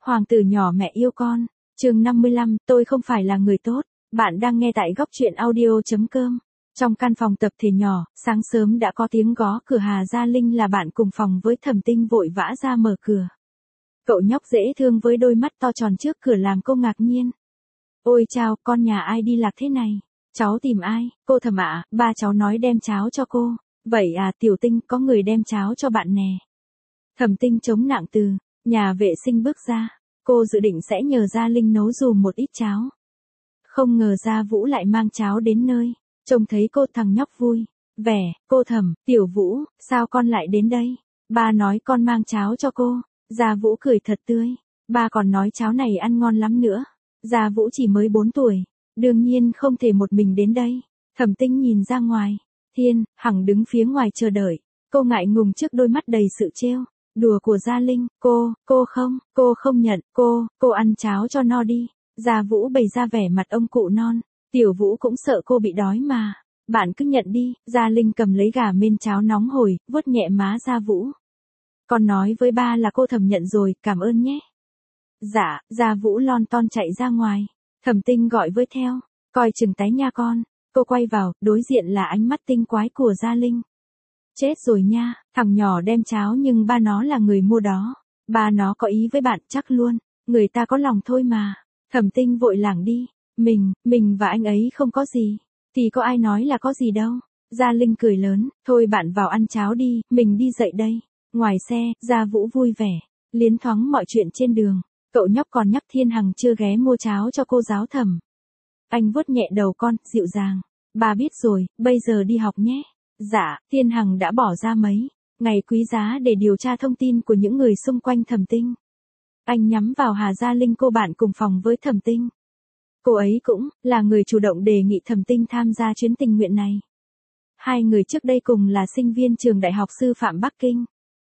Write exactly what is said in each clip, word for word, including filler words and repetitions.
Hoàng tử nhỏ mẹ yêu con. Chương năm mươi lăm, tôi không phải là người tốt. Bạn đang nghe tại góc truyện audio chấm com. Trong căn phòng tập thể nhỏ, sáng sớm đã có tiếng gõ cửa. Hà Gia Linh là bạn cùng phòng với Thẩm Tinh vội vã ra mở cửa. Cậu nhóc dễ thương với đôi mắt to tròn trước cửa làm cô ngạc nhiên. Ôi chào, con nhà ai đi lạc thế này? Cháu tìm ai? Cô Thẩm ạ, ba cháu nói đem cháo cho cô. Vậy à Tiểu Tinh, có người đem cháo cho bạn nè. Thẩm Tinh chống nặng từ nhà vệ sinh bước ra. Cô dự định sẽ nhờ Gia Linh nấu dùm một ít cháo. Không ngờ Gia Vũ lại mang cháo đến nơi. Trông thấy cô thằng nhóc vui vẻ, cô Thẩm, Tiểu Vũ, sao con lại đến đây? Ba nói con mang cháo cho cô. Gia Vũ cười thật tươi. Ba còn nói cháo này ăn ngon lắm nữa. Gia Vũ chỉ mới bốn tuổi. Đương nhiên không thể một mình đến đây. Thẩm Tinh nhìn ra ngoài. Thiên Hằng đứng phía ngoài chờ đợi. Cô ngại ngùng trước đôi mắt đầy sự trêu đùa của Gia Linh. Cô, cô không, cô không nhận. Cô, cô ăn cháo cho no đi. Gia Vũ bày ra vẻ mặt ông cụ non. Tiểu Vũ cũng sợ cô bị đói mà. Bạn cứ nhận đi. Gia Linh cầm lấy gà mên cháo nóng hổi, vuốt nhẹ má Gia Vũ. Con nói với ba là cô Thẩm nhận rồi, cảm ơn nhé. Dạ, Gia Vũ lon ton chạy ra ngoài. Thẩm Tinh gọi với theo. Coi chừng tái nha con. Cô quay vào, đối diện là ánh mắt tinh quái của Gia Linh. Chết rồi nha, thằng nhỏ đem cháo nhưng ba nó là người mua đó. Ba nó có ý với bạn chắc luôn. Người ta có lòng thôi mà. Thẩm Tinh vội lảng đi. Mình, mình và anh ấy không có gì. Thì có ai nói là có gì đâu. Gia Linh cười lớn. Thôi bạn vào ăn cháo đi, mình đi dậy đây. Ngoài xe, Gia Vũ vui vẻ. Liến thoáng mọi chuyện trên đường. Cậu nhóc còn nhắc Thiên Hằng chưa ghé mua cháo cho cô giáo Thẩm. Anh vuốt nhẹ đầu con, dịu dàng. Bà biết rồi, bây giờ đi học nhé. Dạ, Thiên Hằng đã bỏ ra mấy ngày quý giá để điều tra thông tin của những người xung quanh Thẩm Tinh. Anh nhắm vào Hà Gia Linh, cô bạn cùng phòng với Thẩm Tinh. Cô ấy cũng là người chủ động đề nghị Thẩm Tinh tham gia chuyến tình nguyện này. Hai người trước đây cùng là sinh viên trường Đại học Sư phạm Bắc Kinh.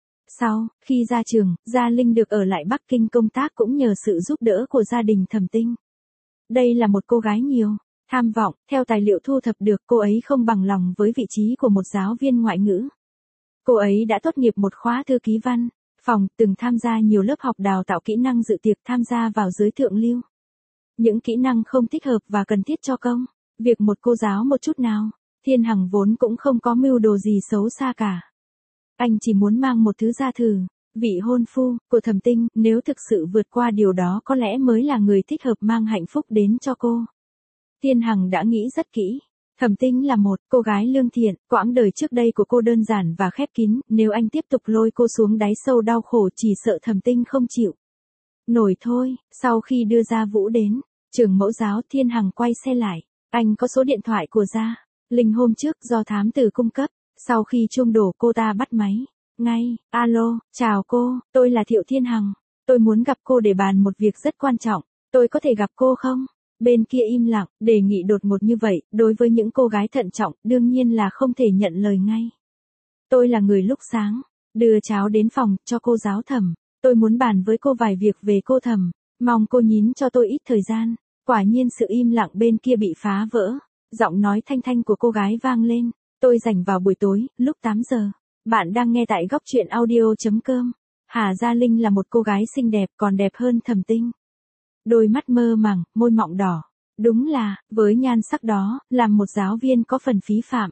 Sau khi ra trường, Gia Linh được ở lại Bắc Kinh công tác cũng nhờ sự giúp đỡ của gia đình Thẩm Tinh. Đây là một cô gái nhiều tham vọng. Theo tài liệu thu thập được, cô ấy không bằng lòng với vị trí của một giáo viên ngoại ngữ. Cô ấy đã tốt nghiệp một khóa thư ký văn phòng, từng tham gia nhiều lớp học đào tạo kỹ năng dự tiệc, tham gia vào giới thượng lưu. Những kỹ năng không thích hợp và cần thiết cho công việc một cô giáo một chút nào. Thiên Hằng vốn cũng không có mưu đồ gì xấu xa cả. Anh chỉ muốn mang một thứ ra thử. Vị hôn phu của Thẩm Tinh, nếu thực sự vượt qua điều đó có lẽ mới là người thích hợp mang hạnh phúc đến cho cô. Thiên Hằng đã nghĩ rất kỹ. Thẩm Tinh là một cô gái lương thiện, quãng đời trước đây của cô đơn giản và khép kín, nếu anh tiếp tục lôi cô xuống đáy sâu đau khổ chỉ sợ Thẩm Tinh không chịu nổi thôi. Sau khi đưa Gia Vũ đến trường mẫu giáo, Thiên Hằng quay xe lại. Anh có số điện thoại của Gia Linh hôm trước do thám tử cung cấp. Sau khi chuông đổ, cô ta bắt máy ngay. Alo, chào cô, tôi là Thiệu Thiên Hằng. Tôi muốn gặp cô để bàn một việc rất quan trọng. Tôi có thể gặp cô không? Bên kia im lặng. Đề nghị đột ngột như vậy, đối với những cô gái thận trọng, đương nhiên là không thể nhận lời ngay. Tôi là người lúc sáng đưa cháo đến phòng cho cô giáo Thẩm. Tôi muốn bàn với cô vài việc về cô Thẩm. Mong cô nhín cho tôi ít thời gian. Quả nhiên sự im lặng bên kia bị phá vỡ. Giọng nói thanh thanh của cô gái vang lên. Tôi rảnh vào buổi tối, lúc tám giờ. Bạn đang nghe tại góc truyện audio chấm com. Hà Gia Linh là một cô gái xinh đẹp, còn đẹp hơn Thẩm Tinh. Đôi mắt mơ màng, môi mọng đỏ. Đúng là, với nhan sắc đó, làm một giáo viên có phần phí phạm.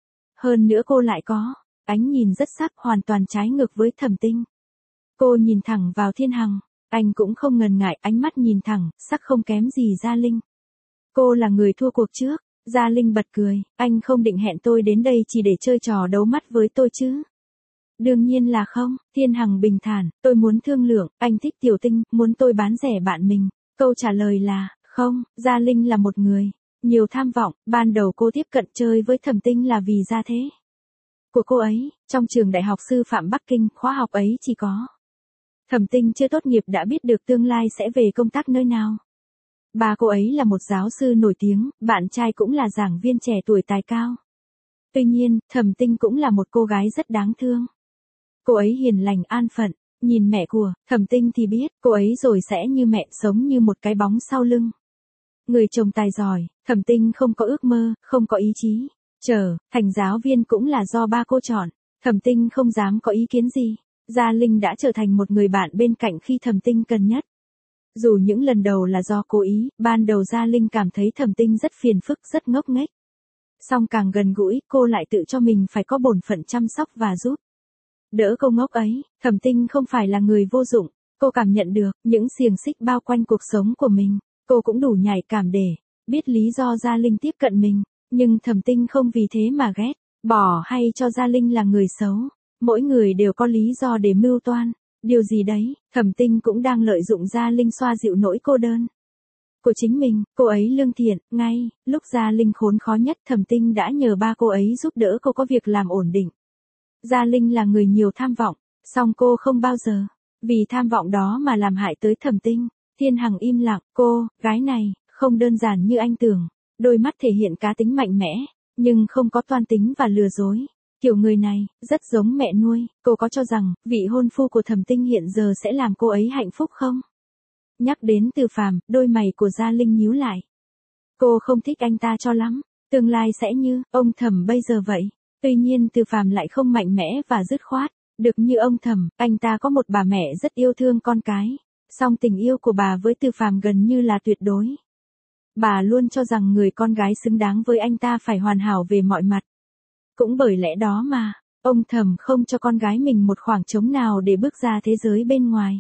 Hơn nữa cô lại có ánh nhìn rất sắc, hoàn toàn trái ngược với Thẩm Tinh. Cô nhìn thẳng vào Thiên Hằng. Anh cũng không ngần ngại, ánh mắt nhìn thẳng, sắc không kém gì Gia Linh. Cô là người thua cuộc trước. Gia Linh bật cười. Anh không định hẹn tôi đến đây chỉ để chơi trò đấu mắt với tôi chứ? Đương nhiên là không. Thiên Hằng bình thản. Tôi muốn thương lượng. Anh thích Tiểu Tinh, muốn tôi bán rẻ bạn mình. Câu trả lời là không. Gia Linh là một người nhiều tham vọng. Ban đầu cô tiếp cận chơi với Thẩm Tinh là vì gia thế của cô ấy. Trong trường Đại học Sư phạm Bắc Kinh, khóa học ấy chỉ có Thẩm Tinh chưa tốt nghiệp đã biết được tương lai sẽ về công tác nơi nào. Bà cô ấy là một giáo sư nổi tiếng, bạn trai cũng là giảng viên trẻ tuổi tài cao. Tuy nhiên, Thẩm Tinh cũng là một cô gái rất đáng thương. Cô ấy hiền lành an phận, nhìn mẹ của Thẩm Tinh thì biết, cô ấy rồi sẽ như mẹ, sống như một cái bóng sau lưng. Người chồng tài giỏi, Thẩm Tinh không có ước mơ, không có ý chí. Trở thành giáo viên cũng là do ba cô chọn. Thẩm Tinh không dám có ý kiến gì. Gia Linh đã trở thành một người bạn bên cạnh khi Thẩm Tinh cần nhất. Dù những lần đầu là do cố ý, ban đầu Gia Linh cảm thấy Thẩm Tinh rất phiền phức, rất ngốc nghếch. Song càng gần gũi, cô lại tự cho mình phải có bổn phận chăm sóc và giúp đỡ cô ngốc ấy. Thẩm Tinh không phải là người vô dụng, cô cảm nhận được những xiềng xích bao quanh cuộc sống của mình. Cô cũng đủ nhạy cảm để biết lý do Gia Linh tiếp cận mình, nhưng Thẩm Tinh không vì thế mà ghét, bỏ hay cho Gia Linh là người xấu. Mỗi người đều có lý do để mưu toan điều gì đấy. Thẩm Tinh cũng đang lợi dụng Gia Linh xoa dịu nỗi cô đơn của chính mình. Cô ấy lương thiện, ngay lúc Gia Linh khốn khó nhất, Thẩm Tinh đã nhờ ba cô ấy giúp đỡ cô có việc làm ổn định. Gia Linh là người nhiều tham vọng, song cô không bao giờ vì tham vọng đó mà làm hại tới Thẩm Tinh. Thiên Hằng im lặng, cô gái này không đơn giản như anh tưởng. Đôi mắt thể hiện cá tính mạnh mẽ, nhưng không có toan tính và lừa dối. Kiểu người này rất giống mẹ nuôi. Cô có cho rằng vị hôn phu của Thẩm Tinh hiện giờ sẽ làm cô ấy hạnh phúc không? Nhắc đến Từ Phàm, đôi mày của Gia Linh nhíu lại. Cô không thích anh ta cho lắm, tương lai sẽ như ông Thẩm bây giờ vậy. Tuy nhiên Từ Phàm lại không mạnh mẽ và dứt khoát được như ông Thẩm. Anh ta có một bà mẹ rất yêu thương con cái, song tình yêu của bà với Từ Phàm gần như là tuyệt đối. Bà luôn cho rằng người con gái xứng đáng với anh ta phải hoàn hảo về mọi mặt. Cũng bởi lẽ đó mà ông Thẩm không cho con gái mình một khoảng trống nào để bước ra thế giới bên ngoài.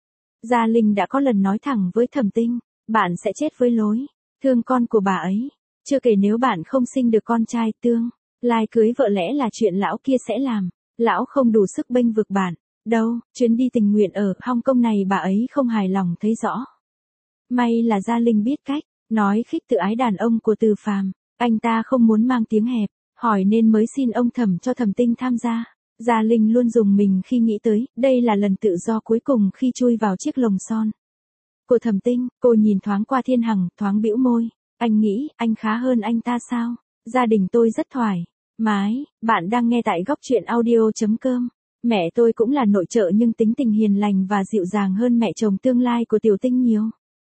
Gia Linh đã có lần nói thẳng với Thẩm Tinh, bạn sẽ chết với lối thương con của bà ấy. Chưa kể nếu bạn không sinh được con trai, tương lai cưới vợ lẽ là chuyện lão kia sẽ làm. Lão không đủ sức bênh vực bạn đâu. Chuyến đi tình nguyện ở Hong Kong này bà ấy không hài lòng thấy rõ. May là Gia Linh biết cách nói khích tự ái đàn ông của Từ Phàm. Anh ta không muốn mang tiếng hẹp, hỏi nên mới xin ông Thẩm cho Thẩm Tinh tham gia. Gia Linh luôn dùng mình khi nghĩ tới, đây là lần tự do cuối cùng khi chui vào chiếc lồng son của Thẩm Tinh. Cô nhìn thoáng qua Thiên Hằng, thoáng bĩu môi. Anh nghĩ, anh khá hơn anh ta sao? Gia đình tôi rất thoải mái. Bạn đang nghe tại góc truyện audio chấm com. Mẹ tôi cũng là nội trợ nhưng tính tình hiền lành và dịu dàng hơn mẹ chồng tương lai của Tiểu Tinh nhiều.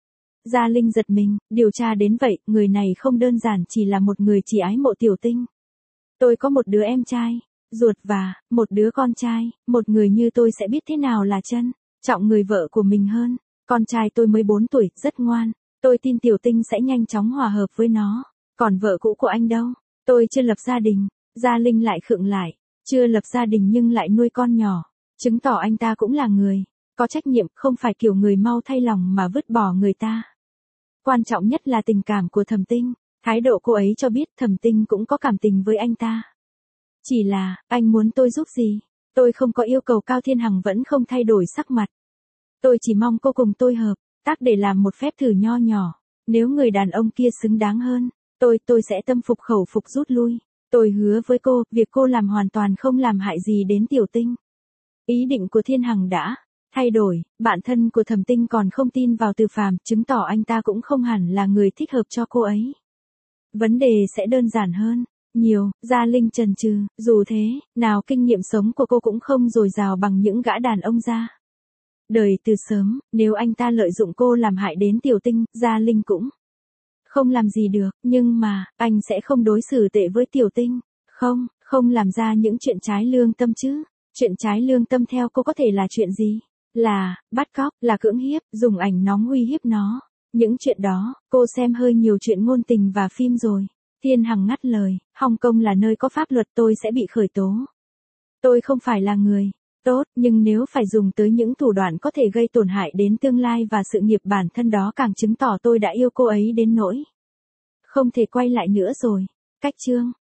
Gia Linh giật mình, điều tra đến vậy, người này không đơn giản chỉ là một người chỉ ái mộ Tiểu Tinh. Tôi có một đứa em trai ruột và một đứa con trai, một người như tôi sẽ biết thế nào là trân trọng người vợ của mình hơn. Con trai tôi mới bốn tuổi, rất ngoan, tôi tin Tiểu Tinh sẽ nhanh chóng hòa hợp với nó. Còn vợ cũ của anh đâu? Tôi chưa lập gia đình. Gia Linh lại khựng lại, chưa lập gia đình nhưng lại nuôi con nhỏ, chứng tỏ anh ta cũng là người có trách nhiệm, không phải kiểu người mau thay lòng mà vứt bỏ người ta. Quan trọng nhất là tình cảm của Thẩm Tinh. Thái độ cô ấy cho biết Thẩm Tinh cũng có cảm tình với anh ta. Chỉ là, anh muốn tôi giúp gì? Tôi không có yêu cầu cao. Thiên Hằng vẫn không thay đổi sắc mặt. Tôi chỉ mong cô cùng tôi hợp tác để làm một phép thử nho nhỏ. Nếu người đàn ông kia xứng đáng hơn, tôi, tôi sẽ tâm phục khẩu phục rút lui. Tôi hứa với cô, việc cô làm hoàn toàn không làm hại gì đến Tiểu Tinh. Ý định của Thiên Hằng đã thay đổi. Bạn thân của Thẩm Tinh còn không tin vào Từ Phàm, chứng tỏ anh ta cũng không hẳn là người thích hợp cho cô ấy. Vấn đề sẽ đơn giản hơn nhiều. Gia Linh chần chừ, dù thế nào kinh nghiệm sống của cô cũng không dồi dào bằng những gã đàn ông ra đời từ sớm. Nếu anh ta lợi dụng cô làm hại đến Tiểu Tinh, Gia Linh cũng không làm gì được. Nhưng mà anh sẽ không đối xử tệ với Tiểu Tinh. Không, không làm ra những chuyện trái lương tâm chứ. Chuyện trái lương tâm theo cô có thể là chuyện gì? Là bắt cóc, là cưỡng hiếp, dùng ảnh nóng uy hiếp nó. Những chuyện đó, cô xem hơi nhiều chuyện ngôn tình và phim rồi. Thiên Hằng ngắt lời, Hong Kong là nơi có pháp luật, tôi sẽ bị khởi tố. Tôi không phải là người tốt, nhưng nếu phải dùng tới những thủ đoạn có thể gây tổn hại đến tương lai và sự nghiệp bản thân, đó càng chứng tỏ tôi đã yêu cô ấy đến nỗi không thể quay lại nữa rồi. Cách chương